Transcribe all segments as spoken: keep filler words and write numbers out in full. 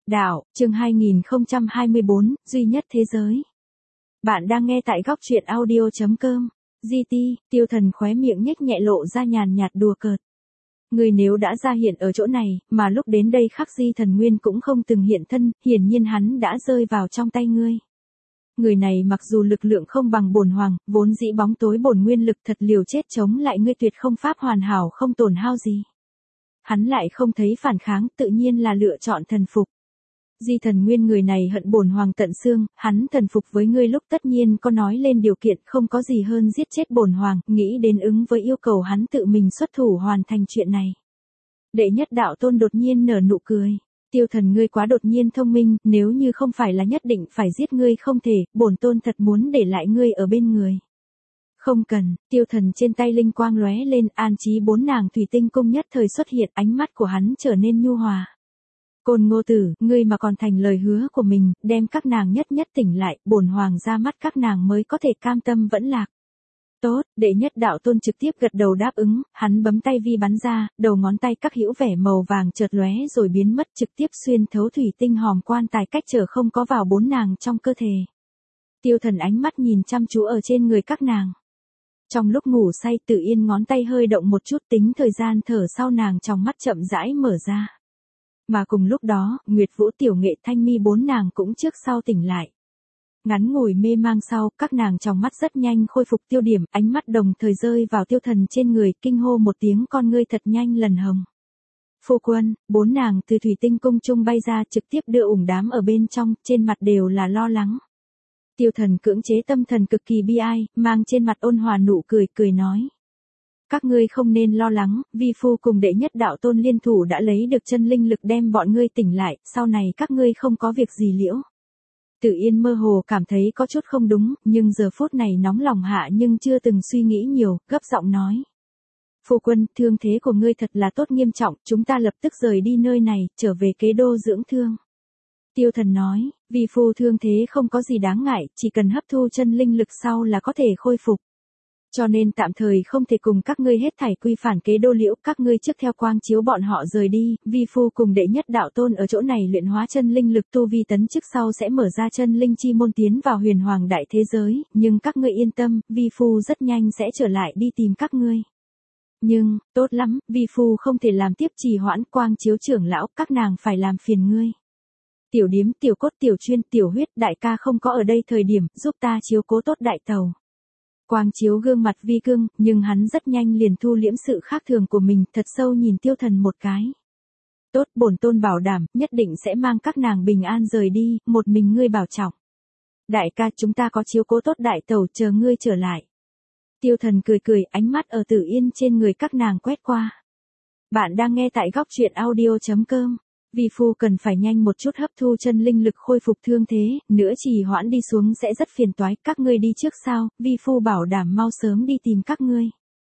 Đạo, chương hai nghìn không trăm hai mươi bốn, duy nhất thế giới. Bạn đang nghe tại góc truyện audio chấm com. giê tê, Tiêu Thần khóe miệng nhếch nhẹ lộ ra nhàn nhạt đùa cợt. Ngươi nếu đã ra hiện ở chỗ này, mà lúc đến đây Khắc Di Thần Nguyên cũng không từng hiện thân, hiển nhiên hắn đã rơi vào trong tay ngươi. Người này mặc dù lực lượng không bằng Bổn Hoàng, vốn dĩ bóng tối bổn nguyên lực thật liều chết chống lại ngươi tuyệt không pháp hoàn hảo không tổn hao gì. Hắn lại không thấy phản kháng, tự nhiên là lựa chọn thần phục. Di Thần Nguyên người này hận Bổn Hoàng tận xương, hắn thần phục với ngươi lúc tất nhiên có nói lên điều kiện, không có gì hơn giết chết Bổn Hoàng, nghĩ đến ứng với yêu cầu hắn tự mình xuất thủ hoàn thành chuyện này. Đệ nhất đạo tôn đột nhiên nở nụ cười. Tiêu Thần ngươi quá đột nhiên thông minh, nếu như không phải là nhất định phải giết ngươi không thể, bổn tôn thật muốn để lại ngươi ở bên người. Không cần, Tiêu Thần trên tay linh quang lóe lên, an trí bốn nàng thủy tinh cung nhất thời xuất hiện, ánh mắt của hắn trở nên nhu hòa. Côn Ngô Tử, ngươi mà còn thành lời hứa của mình, đem các nàng nhất nhất tỉnh lại, bổn hoàng ra mắt các nàng mới có thể cam tâm vẫn lạc. Tốt, đệ nhất đạo tôn trực tiếp gật đầu đáp ứng, hắn bấm tay vi bắn ra, đầu ngón tay các hữu vẻ màu vàng chợt lóe rồi biến mất trực tiếp xuyên thấu thủy tinh hòm quan tài cách trở không có vào bốn nàng trong cơ thể. Tiêu Thần ánh mắt nhìn chăm chú ở trên người các nàng. Trong lúc ngủ say Tự Yên ngón tay hơi động một chút tính thời gian thở sau nàng trong mắt chậm rãi mở ra. Mà cùng lúc đó, Nguyệt Vũ Tiểu Nghệ Thanh Mi bốn nàng cũng trước sau tỉnh lại. Ngắn ngủi mê mang sau, các nàng trong mắt rất nhanh khôi phục tiêu điểm, ánh mắt đồng thời rơi vào Tiêu Thần trên người, kinh hô một tiếng con ngươi thật nhanh lần hồng. Phu quân, bốn nàng từ thủy tinh cung trung bay ra trực tiếp đưa ủng đám ở bên trong, trên mặt đều là lo lắng. Tiêu Thần cưỡng chế tâm thần cực kỳ bi ai, mang trên mặt ôn hòa nụ cười, cười nói. Các ngươi không nên lo lắng, vi phu cùng đệ nhất đạo tôn liên thủ đã lấy được chân linh lực đem bọn ngươi tỉnh lại, sau này các ngươi không có việc gì liễu. Tự Yên mơ hồ cảm thấy có chút không đúng, nhưng giờ phút này nóng lòng hạ nhưng chưa từng suy nghĩ nhiều, gấp giọng nói. Phu quân, thương thế của ngươi thật là tốt nghiêm trọng, chúng ta lập tức rời đi nơi này, trở về Kế Đô dưỡng thương. Tiêu Thần nói, vi phu thương thế không có gì đáng ngại, chỉ cần hấp thu chân linh lực sau là có thể khôi phục. Cho nên tạm thời không thể cùng các ngươi hết thảy quy phản Kế Đô liễu, các ngươi trước theo quang chiếu bọn họ rời đi, vi phu cùng đệ nhất đạo tôn ở chỗ này luyện hóa chân linh lực tu vi tấn chức sau sẽ mở ra chân linh chi môn tiến vào huyền hoàng đại thế giới, nhưng các ngươi yên tâm, vi phu rất nhanh sẽ trở lại đi tìm các ngươi. Nhưng, tốt lắm, vi phu không thể làm tiếp trì hoãn, quang chiếu trưởng lão, các nàng phải làm phiền ngươi. Tiểu Điếm, Tiểu Cốt, Tiểu Chuyên, Tiểu Huyết, đại ca không có ở đây thời điểm, giúp ta chiếu cố tốt đại tàu. Quang chiếu gương mặt vi cương, nhưng hắn rất nhanh liền thu liễm sự khác thường của mình, thật sâu nhìn Tiêu Thần một cái. Tốt, bổn tôn bảo đảm, nhất định sẽ mang các nàng bình an rời đi, một mình ngươi bảo trọng. Đại ca, chúng ta có chiếu cố tốt đại tàu, chờ ngươi trở lại. Tiêu Thần cười cười, ánh mắt ở Tự Yên trên người các nàng quét qua. Bạn đang nghe tại góc truyện audio chấm com. Vi phu cần phải nhanh một chút hấp thu chân linh lực khôi phục thương thế, nữa trì hoãn đi xuống sẽ rất phiền toái, các ngươi đi trước sao, vi phu bảo đảm mau sớm đi tìm các ngươi.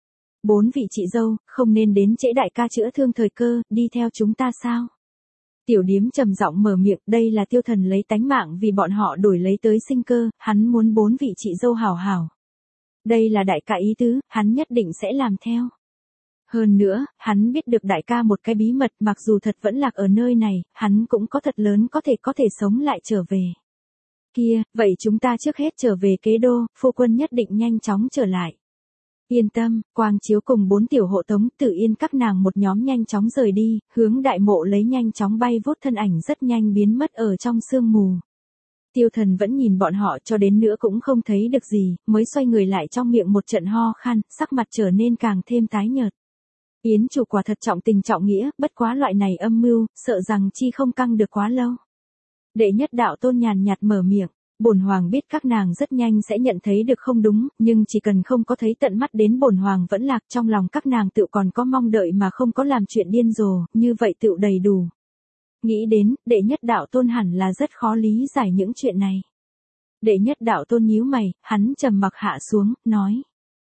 Bốn vị chị dâu, không nên đến trễ đại ca chữa thương thời cơ, đi theo chúng ta sao? Tiểu Điếm trầm giọng mở miệng, đây là Tiêu Thần lấy tánh mạng vì bọn họ đổi lấy tới sinh cơ, hắn muốn bốn vị chị dâu hảo hảo. Đây là đại ca ý tứ, hắn nhất định sẽ làm theo. Hơn nữa, hắn biết được đại ca một cái bí mật, mặc dù thật vẫn lạc ở nơi này, hắn cũng có thật lớn có thể có thể sống lại trở về. Kia, vậy chúng ta trước hết trở về Kế Đô, phu quân nhất định nhanh chóng trở lại. Yên tâm, quang chiếu cùng bốn tiểu hộ tống, Tự Yên các nàng một nhóm nhanh chóng rời đi, hướng đại mộ lấy nhanh chóng bay vút thân ảnh rất nhanh biến mất ở trong sương mù. Tiêu Thần vẫn nhìn bọn họ cho đến nữa cũng không thấy được gì, mới xoay người lại trong miệng một trận ho khan, sắc mặt trở nên càng thêm tái nhợt. Yến chủ quả thật trọng tình trọng nghĩa, bất quá loại này âm mưu, sợ rằng chi không căng được quá lâu. Đệ nhất đạo tôn nhàn nhạt mở miệng, bổn hoàng biết các nàng rất nhanh sẽ nhận thấy được không đúng, nhưng chỉ cần không có thấy tận mắt đến bổn hoàng vẫn lạc trong lòng các nàng tự còn có mong đợi mà không có làm chuyện điên rồ, như vậy tự đầy đủ. Nghĩ đến, đệ nhất đạo tôn hẳn là rất khó lý giải những chuyện này. Đệ nhất đạo tôn nhíu mày, hắn trầm mặc hạ xuống, nói.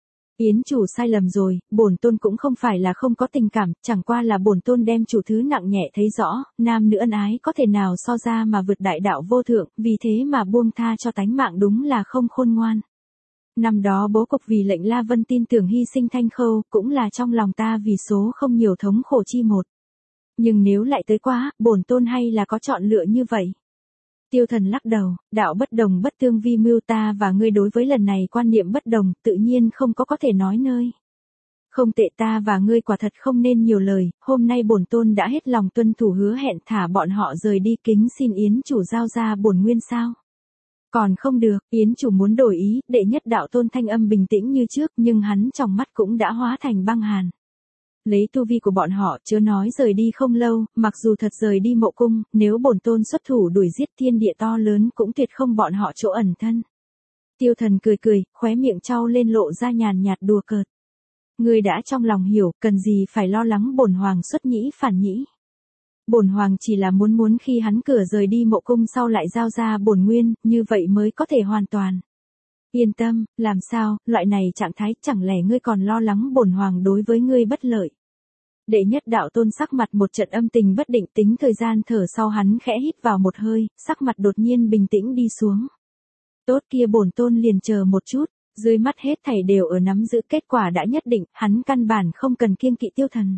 Yến chủ sai lầm rồi, bổn tôn cũng không phải là không có tình cảm, chẳng qua là bổn tôn đem chủ thứ nặng nhẹ thấy rõ, nam nữ ân ái có thể nào so ra mà vượt đại đạo vô thượng, vì thế mà buông tha cho tánh mạng đúng là không khôn ngoan. Năm đó bố cục vì lệnh La Vân tin tưởng hy sinh Thanh Khâu, cũng là trong lòng ta vì số không nhiều thống khổ chi một. Nhưng nếu lại tới quá, bổn tôn hay là có chọn lựa như vậy. Tiêu Thần lắc đầu, đạo bất đồng bất tương vi mưu, ta và ngươi đối với lần này quan niệm bất đồng, tự nhiên không có có thể nói nơi. Không tệ, ta và ngươi quả thật không nên nhiều lời, hôm nay bổn tôn đã hết lòng tuân thủ hứa hẹn thả bọn họ rời đi, kính xin Yến chủ giao ra bổn nguyên sao. Còn không được, Yến chủ muốn đổi ý, đệ nhất đạo tôn thanh âm bình tĩnh như trước, nhưng hắn trong mắt cũng đã hóa thành băng hàn. Lấy tu vi của bọn họ, chớ nói rời đi không lâu, mặc dù thật rời đi mộ cung, nếu bổn tôn xuất thủ đuổi giết, thiên địa to lớn cũng tuyệt không bọn họ chỗ ẩn thân. Tiêu Thần cười cười, khóe miệng trao lên lộ ra nhàn nhạt đùa cợt. Ngươi đã trong lòng hiểu, cần gì phải lo lắng bổn hoàng xuất nhĩ phản nhĩ. Bổn hoàng chỉ là muốn muốn khi hắn cửa rời đi mộ cung sau lại giao ra bổn nguyên, như vậy mới có thể hoàn toàn. Yên tâm, làm sao, loại này trạng thái, chẳng lẽ ngươi còn lo lắng bổn hoàng đối với ngươi bất lợi. Đệ nhất đạo tôn sắc mặt một trận âm tình bất định, tính thời gian thở sau hắn khẽ hít vào một hơi, sắc mặt đột nhiên bình tĩnh đi xuống. Tốt kia, bổn tôn liền chờ một chút, dưới mắt hết thảy đều ở nắm giữ, kết quả đã nhất định, hắn căn bản không cần kiêng kỵ Tiêu Thần.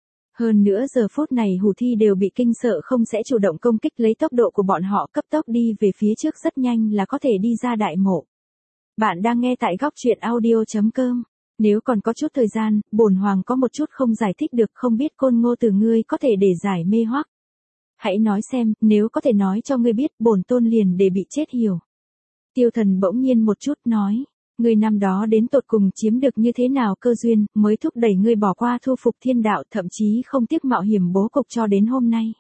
Hơn nữa giờ phút này hủ thi đều bị kinh sợ không sẽ chủ động công kích, lấy tốc độ của bọn họ cấp tốc đi về phía trước rất nhanh là có thể đi ra đại mộ. Bạn đang nghe tại góc truyện audio chấm com. Nếu còn có chút thời gian, bổn hoàng có một chút không giải thích được, không biết Côn Ngô từ ngươi có thể để giải mê hoắc. Hãy nói xem, nếu có thể nói cho ngươi biết, bổn tôn liền để bị chết hiểu. Tiêu Thần bỗng nhiên một chút nói, ngươi năm đó đến tột cùng chiếm được như thế nào cơ duyên, mới thúc đẩy ngươi bỏ qua thu phục thiên đạo, thậm chí không tiếc mạo hiểm bố cục cho đến hôm nay.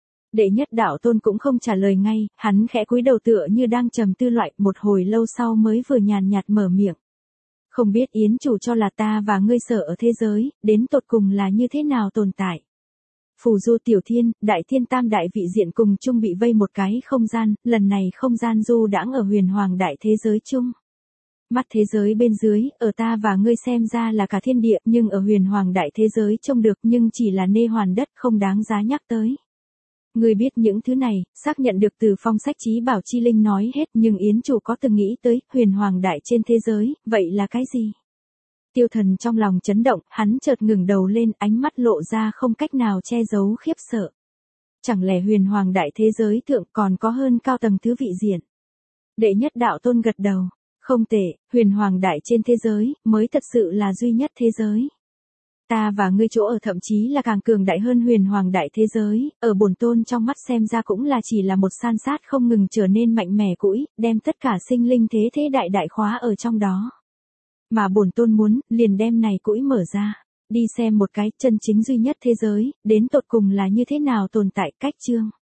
Đệ nhất đạo tôn cũng không trả lời ngay, hắn khẽ cúi đầu tựa như đang trầm tư loại, một hồi lâu sau mới vừa nhàn nhạt mở miệng. Không biết Yến chủ cho là ta và ngươi sở ở thế giới, đến tột cùng là như thế nào tồn tại. Phù du tiểu thiên, đại thiên tam đại vị diện cùng chung bị vây một cái không gian, lần này không gian du đãng ở huyền hoàng đại thế giới chung. Mắt thế giới bên dưới, ở ta và ngươi xem ra là cả thiên địa, nhưng ở huyền hoàng đại thế giới trông được nhưng chỉ là nê hoàn đất, không đáng giá nhắc tới. Ngươi biết những thứ này, xác nhận được từ phong sách trí bảo chi linh nói hết, nhưng Yến chủ có từng nghĩ tới, huyền hoàng đại trên thế giới, vậy là cái gì? Tiêu Thần trong lòng chấn động, hắn chợt ngừng đầu lên, ánh mắt lộ ra không cách nào che giấu khiếp sợ. Chẳng lẽ huyền hoàng đại thế giới thượng còn có hơn cao tầng thứ vị diện? Đệ nhất đạo tôn gật đầu, không tệ, huyền hoàng đại trên thế giới, mới thật sự là duy nhất thế giới. Ta và ngươi chỗ ở thậm chí là càng cường đại hơn huyền hoàng đại thế giới, ở bổn tôn trong mắt xem ra cũng là chỉ là một san sát không ngừng trở nên mạnh mẽ cũi, đem tất cả sinh linh thế thế đại đại khóa ở trong đó. Mà bổn tôn muốn, liền đem này cũi mở ra, đi xem một cái chân chính duy nhất thế giới, đến tột cùng là như thế nào tồn tại, cách chương.